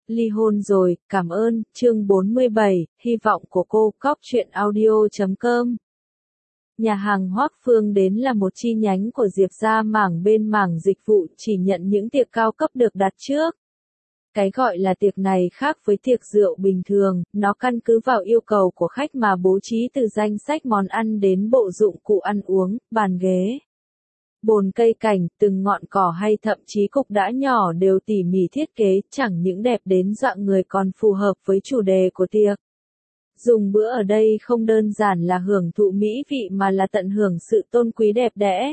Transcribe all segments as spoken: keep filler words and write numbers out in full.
Ly hôn rồi, cảm ơn, chương bốn mươi bảy, hy vọng của cô, cóc truyện audio chấm com. Nhà hàng Hoác Phương đến là một chi nhánh của Diệp gia mảng bên mảng dịch vụ, chỉ nhận những tiệc cao cấp được đặt trước. Cái gọi là tiệc này khác với tiệc rượu bình thường, nó căn cứ vào yêu cầu của khách mà bố trí từ danh sách món ăn đến bộ dụng cụ ăn uống, bàn ghế, bồn cây cảnh, từng ngọn cỏ hay thậm chí cục đá nhỏ đều tỉ mỉ thiết kế, chẳng những đẹp đến dọa người còn phù hợp với chủ đề của tiệc. Dùng bữa ở đây không đơn giản là hưởng thụ mỹ vị mà là tận hưởng sự tôn quý đẹp đẽ.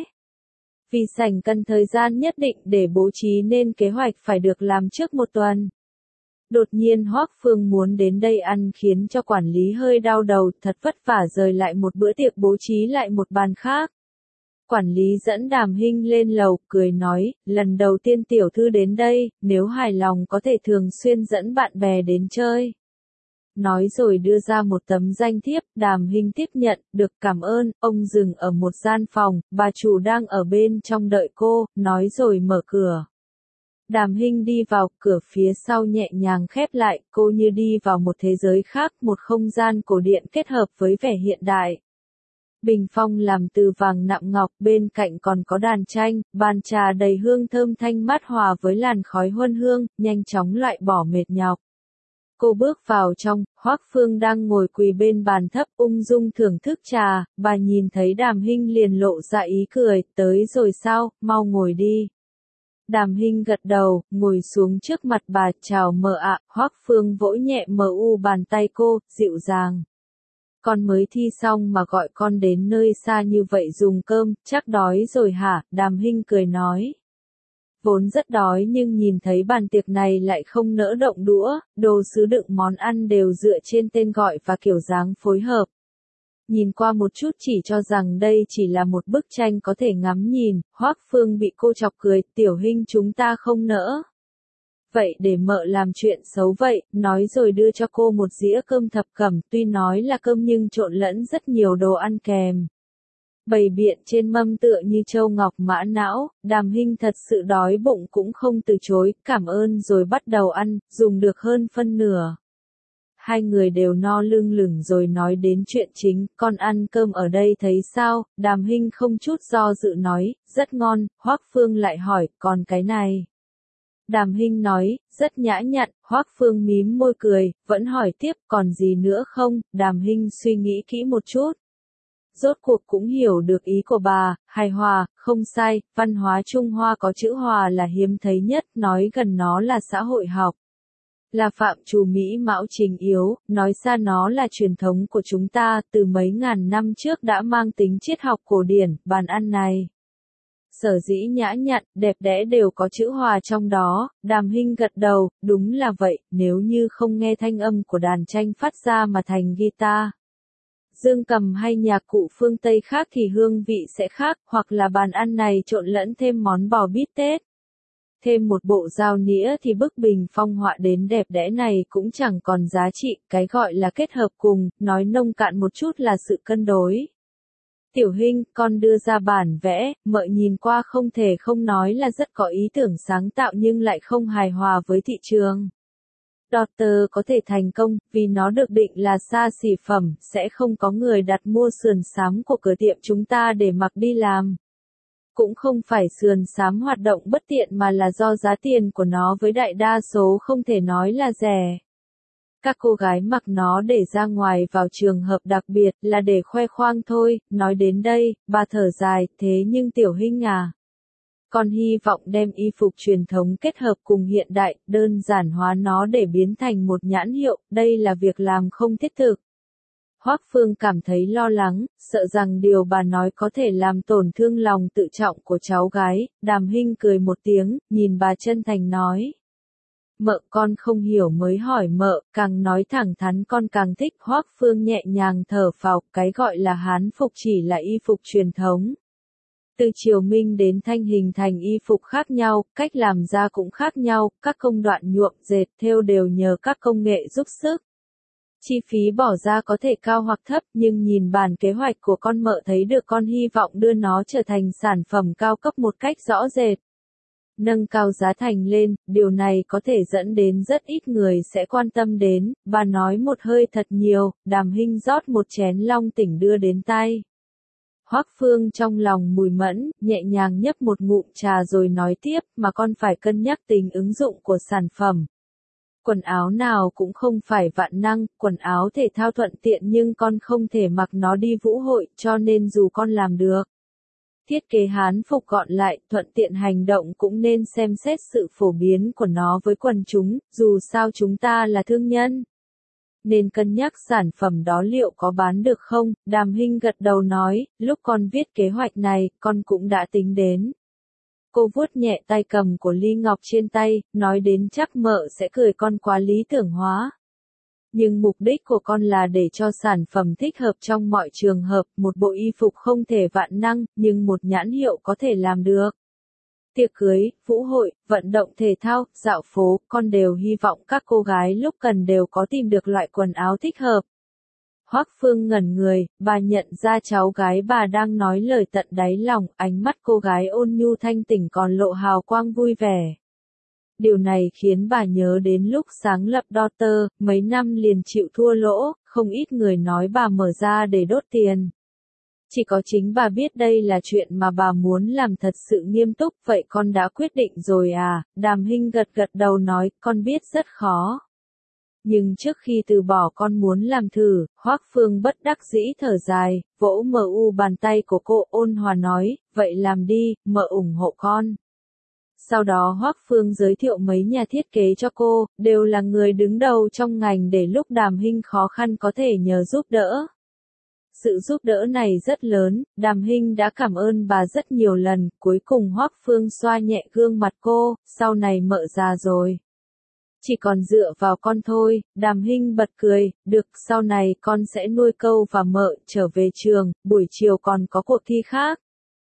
Vì sảnh cần thời gian nhất định để bố trí nên kế hoạch phải được làm trước một tuần. Đột nhiên Hoác Phương muốn đến đây ăn khiến cho quản lý hơi đau đầu, thật vất vả rời lại một bữa tiệc bố trí lại một bàn khác. Quản lý dẫn Đàm Hinh lên lầu, cười nói, lần đầu tiên tiểu thư đến đây, nếu hài lòng có thể thường xuyên dẫn bạn bè đến chơi. Nói rồi đưa ra một tấm danh thiếp, Đàm Hinh tiếp nhận, được cảm ơn, ông dừng ở một gian phòng, bà chủ đang ở bên trong đợi cô, nói rồi mở cửa. Đàm Hinh đi vào, cửa phía sau nhẹ nhàng khép lại, cô như đi vào một thế giới khác, một không gian cổ điển kết hợp với vẻ hiện đại. Bình phong làm từ vàng nạm ngọc, bên cạnh còn có đàn tranh, bàn trà đầy hương thơm thanh mát hòa với làn khói huân hương, nhanh chóng loại bỏ mệt nhọc. Cô bước vào trong, Hoác Phương đang ngồi quỳ bên bàn thấp ung dung thưởng thức trà, bà nhìn thấy Đàm Hinh liền lộ ra ý cười, tới rồi sao, mau ngồi đi. Đàm Hinh gật đầu, ngồi xuống trước mặt bà, chào mợ ạ, Hoác Phương vỗ nhẹ mờ u bàn tay cô, dịu dàng. Con mới thi xong mà gọi con đến nơi xa như vậy dùng cơm, chắc đói rồi hả, Đàm Hinh cười nói. Vốn rất đói nhưng nhìn thấy bàn tiệc này lại không nỡ động đũa, đồ sứ đựng món ăn đều dựa trên tên gọi và kiểu dáng phối hợp. Nhìn qua một chút chỉ cho rằng đây chỉ là một bức tranh có thể ngắm nhìn, Hoác Phương bị cô chọc cười, tiểu Hinh chúng ta không nỡ. Vậy để mợ làm chuyện xấu vậy, nói rồi đưa cho cô một dĩa cơm thập cẩm, tuy nói là cơm nhưng trộn lẫn rất nhiều đồ ăn kèm. Bày biện trên mâm tựa như châu ngọc mã não, Đàm Hinh thật sự đói bụng cũng không từ chối, cảm ơn rồi bắt đầu ăn, dùng được hơn phân nửa. Hai người đều no lưng lửng rồi nói đến chuyện chính, con ăn cơm ở đây thấy sao, Đàm Hinh không chút do dự nói, rất ngon, Hoác Phương lại hỏi, còn cái này. Đàm Hinh nói, rất nhã nhặn, Hoác Phương mím môi cười, vẫn hỏi tiếp, còn gì nữa không, Đàm Hinh suy nghĩ kỹ một chút. Rốt cuộc cũng hiểu được ý của bà, hài hòa, không sai, văn hóa Trung Hoa có chữ hòa là hiếm thấy nhất, nói gần nó là xã hội học. Là phạm trù mỹ mão trình yếu, nói xa nó là truyền thống của chúng ta, từ mấy ngàn năm trước đã mang tính triết học cổ điển, bàn ăn này. Sở dĩ nhã nhặn, đẹp đẽ đều có chữ hòa trong đó, Đàm Hinh gật đầu, đúng là vậy, nếu như không nghe thanh âm của đàn tranh phát ra mà thành guitar. Dương cầm hay nhạc cụ phương Tây khác thì hương vị sẽ khác, hoặc là bàn ăn này trộn lẫn thêm món bò bít tết. Thêm một bộ dao nĩa thì bức bình phong họa đến đẹp đẽ này cũng chẳng còn giá trị, cái gọi là kết hợp cùng, nói nông cạn một chút là sự cân đối. Tiểu Hinh, con đưa ra bản vẽ, mợ nhìn qua không thể không nói là rất có ý tưởng sáng tạo nhưng lại không hài hòa với thị trường. Daughter có thể thành công, vì nó được định là xa xỉ phẩm, sẽ không có người đặt mua sườn xám của cửa tiệm chúng ta để mặc đi làm. Cũng không phải sườn xám hoạt động bất tiện mà là do giá tiền của nó với đại đa số không thể nói là rẻ. Các cô gái mặc nó để ra ngoài vào trường hợp đặc biệt là để khoe khoang thôi, nói đến đây, bà thở dài, thế nhưng Tiểu Hinh à. Con hy vọng đem y phục truyền thống kết hợp cùng hiện đại, đơn giản hóa nó để biến thành một nhãn hiệu, đây là việc làm không thiết thực. Hoác Phương cảm thấy lo lắng, sợ rằng điều bà nói có thể làm tổn thương lòng tự trọng của cháu gái, Đàm Hinh cười một tiếng, nhìn bà chân thành nói. Mợ con không hiểu mới hỏi mợ, càng nói thẳng thắn con càng thích. Hoác Phương nhẹ nhàng thở phào, cái gọi là Hán phục chỉ là y phục truyền thống. Từ Triều Minh đến Thanh hình thành y phục khác nhau, cách làm ra cũng khác nhau, các công đoạn nhuộm, dệt, thêu đều nhờ các công nghệ giúp sức. Chi phí bỏ ra có thể cao hoặc thấp, nhưng nhìn bản kế hoạch của con mợ thấy được con hy vọng đưa nó trở thành sản phẩm cao cấp một cách rõ rệt. nâng cao giá thành lên, điều này có thể dẫn đến rất ít người sẽ quan tâm đến, bà nói một hơi thật nhiều, Đàm Hinh rót một chén long tỉnh đưa đến tay. Hoắc Phương trong lòng mùi mẫn, nhẹ nhàng nhấp một ngụm trà rồi nói tiếp, mà con phải cân nhắc tính ứng dụng của sản phẩm. Quần áo nào cũng không phải vạn năng, quần áo thể thao thuận tiện nhưng con không thể mặc nó đi vũ hội, cho nên dù con làm được thiết kế Hán phục gọn lại, thuận tiện hành động cũng nên xem xét sự phổ biến của nó với quần chúng, dù sao chúng ta là thương nhân. Nên cân nhắc sản phẩm đó liệu có bán được không, Đàm Hinh gật đầu nói, lúc con viết kế hoạch này, con cũng đã tính đến. Cô vuốt nhẹ tay cầm của ly ngọc trên tay, nói đến chắc mợ sẽ cười con quá lý tưởng hóa. Nhưng mục đích của con là để cho sản phẩm thích hợp trong mọi trường hợp, một bộ y phục không thể vạn năng, nhưng một nhãn hiệu có thể làm được. Tiệc cưới, vũ hội, vận động thể thao, dạo phố, con đều hy vọng các cô gái lúc cần đều có tìm được loại quần áo thích hợp. Hoắc Phương ngẩn người, bà nhận ra cháu gái bà đang nói lời tận đáy lòng, ánh mắt cô gái ôn nhu thanh tỉnh còn lộ hào quang vui vẻ. Điều này khiến bà nhớ đến lúc sáng lập Daughter, mấy năm liền chịu thua lỗ, không ít người nói bà mở ra để đốt tiền. Chỉ có chính bà biết đây là chuyện mà bà muốn làm thật sự nghiêm túc, vậy con đã quyết định rồi à, Đàm Hinh gật gật đầu nói, con biết rất khó. Nhưng trước khi từ bỏ con muốn làm thử, Hoắc Phương bất đắc dĩ thở dài, vỗ mờ u bàn tay của cô ôn hòa nói, vậy làm đi, mợ ủng hộ con. Sau đó Hoắc Phương giới thiệu mấy nhà thiết kế cho cô, đều là người đứng đầu trong ngành để lúc Đàm Hinh khó khăn có thể nhờ giúp đỡ. Sự giúp đỡ này rất lớn, Đàm Hinh đã cảm ơn bà rất nhiều lần, cuối cùng Hoắc Phương xoa nhẹ gương mặt cô, sau này mợ già rồi. Chỉ còn dựa vào con thôi, Đàm Hinh bật cười, được, sau này con sẽ nuôi câu và mợ, trở về trường, buổi chiều còn có cuộc thi khác.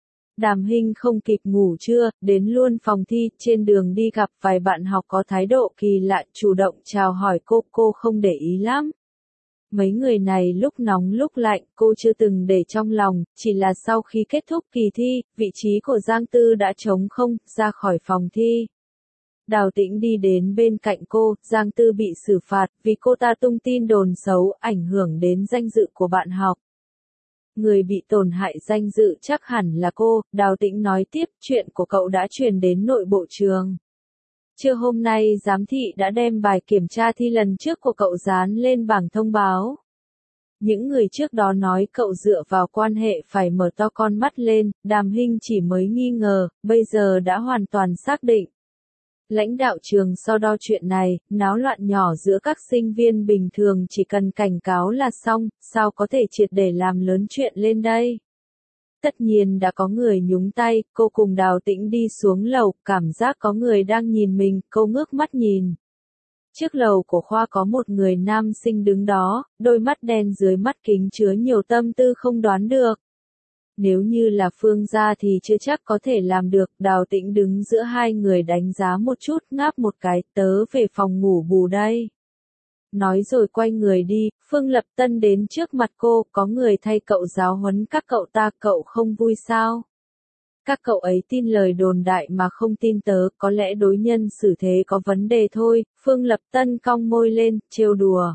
Đàm Hinh không kịp ngủ trưa, đến luôn phòng thi, trên đường đi gặp vài bạn học có thái độ kỳ lạ, chủ động chào hỏi cô, cô không để ý lắm. Mấy người này lúc nóng lúc lạnh, cô chưa từng để trong lòng, chỉ là sau khi kết thúc kỳ thi, vị trí của Giang Tư đã trống không, ra khỏi phòng thi. Đào Tĩnh đi đến bên cạnh cô, Giang Tư bị xử phạt, vì cô ta tung tin đồn xấu, ảnh hưởng đến danh dự của bạn học. Người bị tổn hại danh dự chắc hẳn là cô, Đào Tĩnh nói tiếp, chuyện của cậu đã truyền đến nội bộ trường. Trưa hôm nay giám thị đã đem bài kiểm tra thi lần trước của cậu dán lên bảng thông báo. Những người trước đó nói cậu dựa vào quan hệ phải mở to con mắt lên, Đàm Hinh chỉ mới nghi ngờ, bây giờ đã hoàn toàn xác định. Lãnh đạo trường so đo chuyện này, náo loạn nhỏ giữa các sinh viên bình thường chỉ cần cảnh cáo là xong, sao có thể triệt để làm lớn chuyện lên đây. Tất nhiên đã có người nhúng tay, cô cùng Đào Tĩnh đi xuống lầu, cảm giác có người đang nhìn mình, cô ngước mắt nhìn. Trước lầu của khoa có một người nam sinh đứng đó, đôi mắt đen dưới mắt kính chứa nhiều tâm tư không đoán được. Nếu như là Phương gia thì chưa chắc có thể làm được, Đào Tĩnh đứng giữa hai người đánh giá một chút, ngáp một cái, tớ về phòng ngủ bù đây. Nói rồi quay người đi, Phương Lập Tân đến trước mặt cô, có người thay cậu giáo huấn các cậu ta, cậu không vui sao? Các cậu ấy tin lời đồn đại mà không tin tớ, có lẽ đối nhân xử thế có vấn đề thôi, Phương Lập Tân cong môi lên, trêu đùa.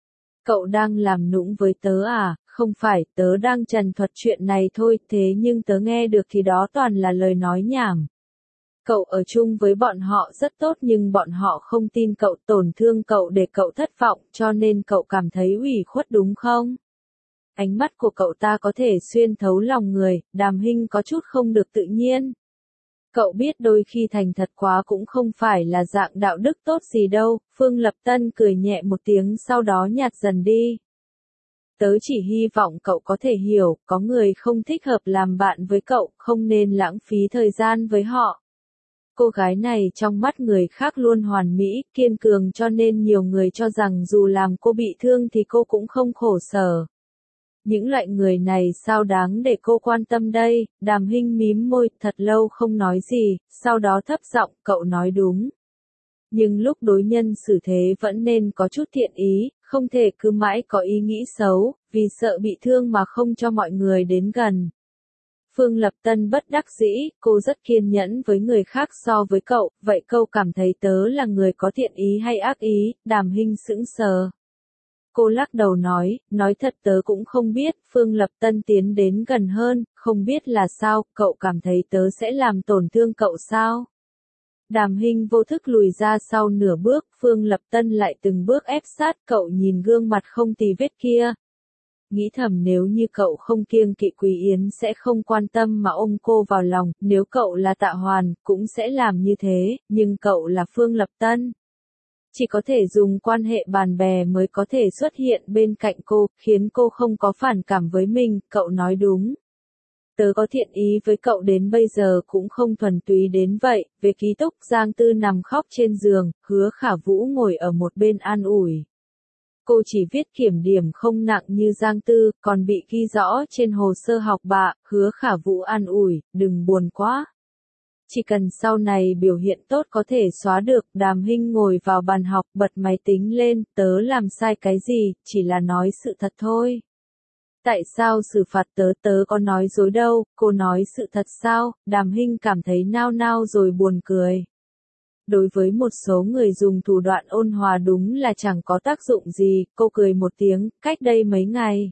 Cậu đang làm nũng với tớ à, không phải, tớ đang trần thuật chuyện này thôi, thế nhưng tớ nghe được thì đó toàn là lời nói nhảm. Cậu ở chung với bọn họ rất tốt nhưng bọn họ không tin cậu, tổn thương cậu để cậu thất vọng, cho nên cậu cảm thấy ủy khuất đúng không? Ánh mắt của cậu ta có thể xuyên thấu lòng người, Đàm Hinh có chút không được tự nhiên. Cậu biết đôi khi thành thật quá cũng không phải là dạng đạo đức tốt gì đâu, Phương Lập Tân cười nhẹ một tiếng sau đó nhạt dần đi. Tớ chỉ hy vọng cậu có thể hiểu, có người không thích hợp làm bạn với cậu, không nên lãng phí thời gian với họ. Cô gái này trong mắt người khác luôn hoàn mỹ, kiên cường cho nên nhiều người cho rằng dù làm cô bị thương thì cô cũng không khổ sở. Những loại người này sao đáng để cô quan tâm đây, Đàm Hinh mím môi, thật lâu không nói gì, sau đó thấp giọng, cậu nói đúng. Nhưng lúc đối nhân xử thế vẫn nên có chút thiện ý, không thể cứ mãi có ý nghĩ xấu, vì sợ bị thương mà không cho mọi người đến gần. Phương Lập Tân bất đắc dĩ, cô rất kiên nhẫn với người khác so với cậu, vậy cậu cảm thấy tớ là người có thiện ý hay ác ý? Đàm Hinh sững sờ. Cô lắc đầu nói, nói thật tớ cũng không biết. Phương Lập Tân tiến đến gần hơn, không biết là sao, cậu cảm thấy tớ sẽ làm tổn thương cậu sao? Đàm Hinh vô thức lùi ra sau nửa bước, Phương Lập Tân lại từng bước ép sát, cậu nhìn gương mặt không tì vết kia. Nghĩ thầm nếu như cậu không kiêng kỵ Quý Yến sẽ không quan tâm mà ôm cô vào lòng, nếu cậu là Tạ Hoàn, cũng sẽ làm như thế, nhưng cậu là Phương Lập Tân. Chỉ có thể dùng quan hệ bạn bè mới có thể xuất hiện bên cạnh cô, khiến cô không có phản cảm với mình, cậu nói đúng. Tớ có thiện ý với cậu đến bây giờ cũng không thuần túy đến vậy. Về ký túc, Giang Tư nằm khóc trên giường, Hứa Khả Vũ ngồi ở một bên an ủi. Cô chỉ viết kiểm điểm không nặng như Giang Tư, còn bị ghi rõ trên hồ sơ học bạ. Hứa Khả Vũ an ủi, đừng buồn quá. Chỉ cần sau này biểu hiện tốt có thể xóa được. Đàm Hinh ngồi vào bàn học, bật máy tính lên, tớ làm sai cái gì, chỉ là nói sự thật thôi. Tại sao xử phạt tớ, tớ có nói dối đâu, cô nói sự thật sao? Đàm Hinh cảm thấy nao nao rồi buồn cười. Đối với một số người dùng thủ đoạn ôn hòa đúng là chẳng có tác dụng gì, cô cười một tiếng, cách đây mấy ngày.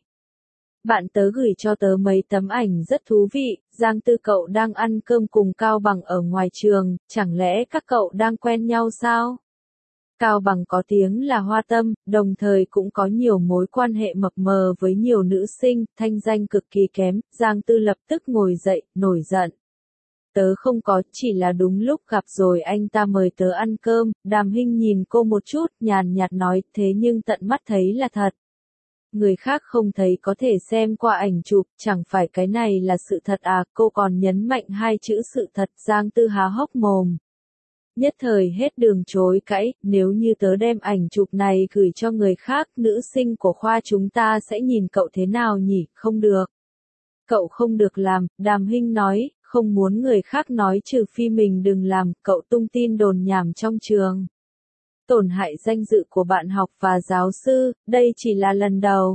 Bạn tớ gửi cho tớ mấy tấm ảnh rất thú vị, Giang Tư cậu đang ăn cơm cùng Cao Bằng ở ngoài trường, chẳng lẽ các cậu đang quen nhau sao? Cao Bằng có tiếng là hoa tâm, đồng thời cũng có nhiều mối quan hệ mập mờ với nhiều nữ sinh, thanh danh cực kỳ kém. Giang Tư lập tức ngồi dậy, nổi giận. Tớ không có, chỉ là đúng lúc gặp rồi anh ta mời tớ ăn cơm. Đàm Hinh nhìn cô một chút, nhàn nhạt nói, thế nhưng tận mắt thấy là thật. Người khác không thấy có thể xem qua ảnh chụp, chẳng phải cái này là sự thật à? Cô còn nhấn mạnh hai chữ sự thật. Giang Tư há hốc mồm. Nhất thời hết đường chối cãi, nếu như tớ đem ảnh chụp này gửi cho người khác, nữ sinh của khoa chúng ta sẽ nhìn cậu thế nào nhỉ? Không được. Cậu không được làm, Đàm Hinh nói, không muốn người khác nói trừ phi mình đừng làm, cậu tung tin đồn nhảm trong trường. Tổn hại danh dự của bạn học và giáo sư, đây chỉ là lần đầu.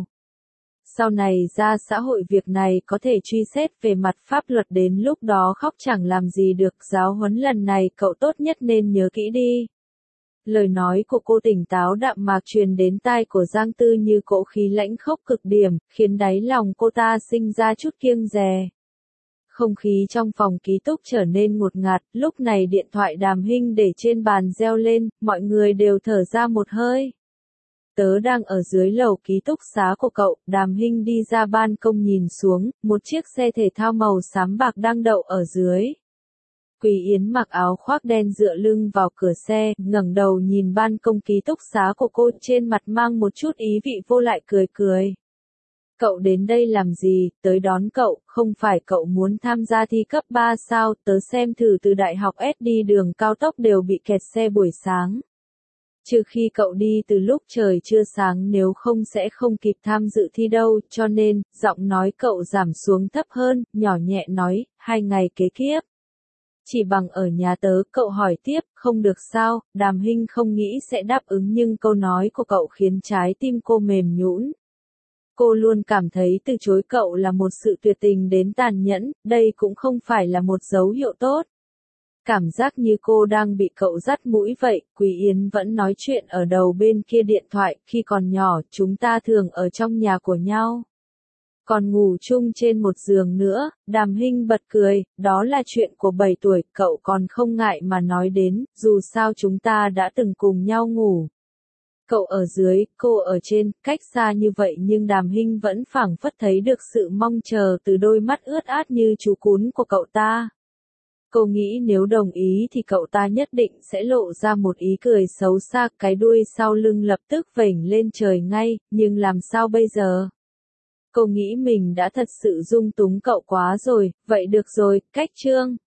Sau này ra xã hội việc này có thể truy xét về mặt pháp luật, đến lúc đó khóc chẳng làm gì được. Giáo huấn lần này cậu tốt nhất nên nhớ kỹ đi. Lời nói của cô tỉnh táo đạm mạc truyền đến tai của Giang Tư như cỗ khí lãnh khốc cực điểm, khiến đáy lòng cô ta sinh ra chút kiêng dè. Không khí trong phòng ký túc trở nên ngột ngạt, lúc này điện thoại Đàm Hinh để trên bàn reo lên, mọi người đều thở ra một hơi. Tớ đang ở dưới lầu ký túc xá của cậu. Đàm Hinh đi ra ban công nhìn xuống, một chiếc xe thể thao màu xám bạc đang đậu ở dưới. Quý Yến mặc áo khoác đen dựa lưng vào cửa xe, ngẩng đầu nhìn ban công ký túc xá của cô, trên mặt mang một chút ý vị vô lại cười cười. Cậu đến đây làm gì? Tới đón cậu, không phải cậu muốn tham gia thi cấp ba sao? Tớ xem thử từ đại học S đi đường cao tốc đều bị kẹt xe buổi sáng. Trừ khi cậu đi từ lúc trời chưa sáng, nếu không sẽ không kịp tham dự thi đâu, cho nên, giọng nói cậu giảm xuống thấp hơn, nhỏ nhẹ nói, hai ngày kế tiếp. Chỉ bằng ở nhà tớ, cậu hỏi tiếp, không được sao? Đàm Hinh không nghĩ sẽ đáp ứng nhưng câu nói của cậu khiến trái tim cô mềm nhũn. Cô luôn cảm thấy từ chối cậu là một sự tuyệt tình đến tàn nhẫn, đây cũng không phải là một dấu hiệu tốt. Cảm giác như cô đang bị cậu dắt mũi vậy. Quý Yến vẫn nói chuyện ở đầu bên kia điện thoại, khi còn nhỏ, chúng ta thường ở trong nhà của nhau. Còn ngủ chung trên một giường nữa. Đàm Hinh bật cười, đó là chuyện của bảy tuổi, cậu còn không ngại mà nói đến, dù sao chúng ta đã từng cùng nhau ngủ. Cậu ở dưới, cô ở trên, cách xa như vậy nhưng Đàm Hinh vẫn phảng phất thấy được sự mong chờ từ đôi mắt ướt át như chú cún của cậu ta. Cô nghĩ nếu đồng ý thì cậu ta nhất định sẽ lộ ra một ý cười xấu xa, cái đuôi sau lưng lập tức vểnh lên trời ngay, nhưng làm sao bây giờ? Cô nghĩ mình đã thật sự dung túng cậu quá rồi, vậy được rồi, cách chương.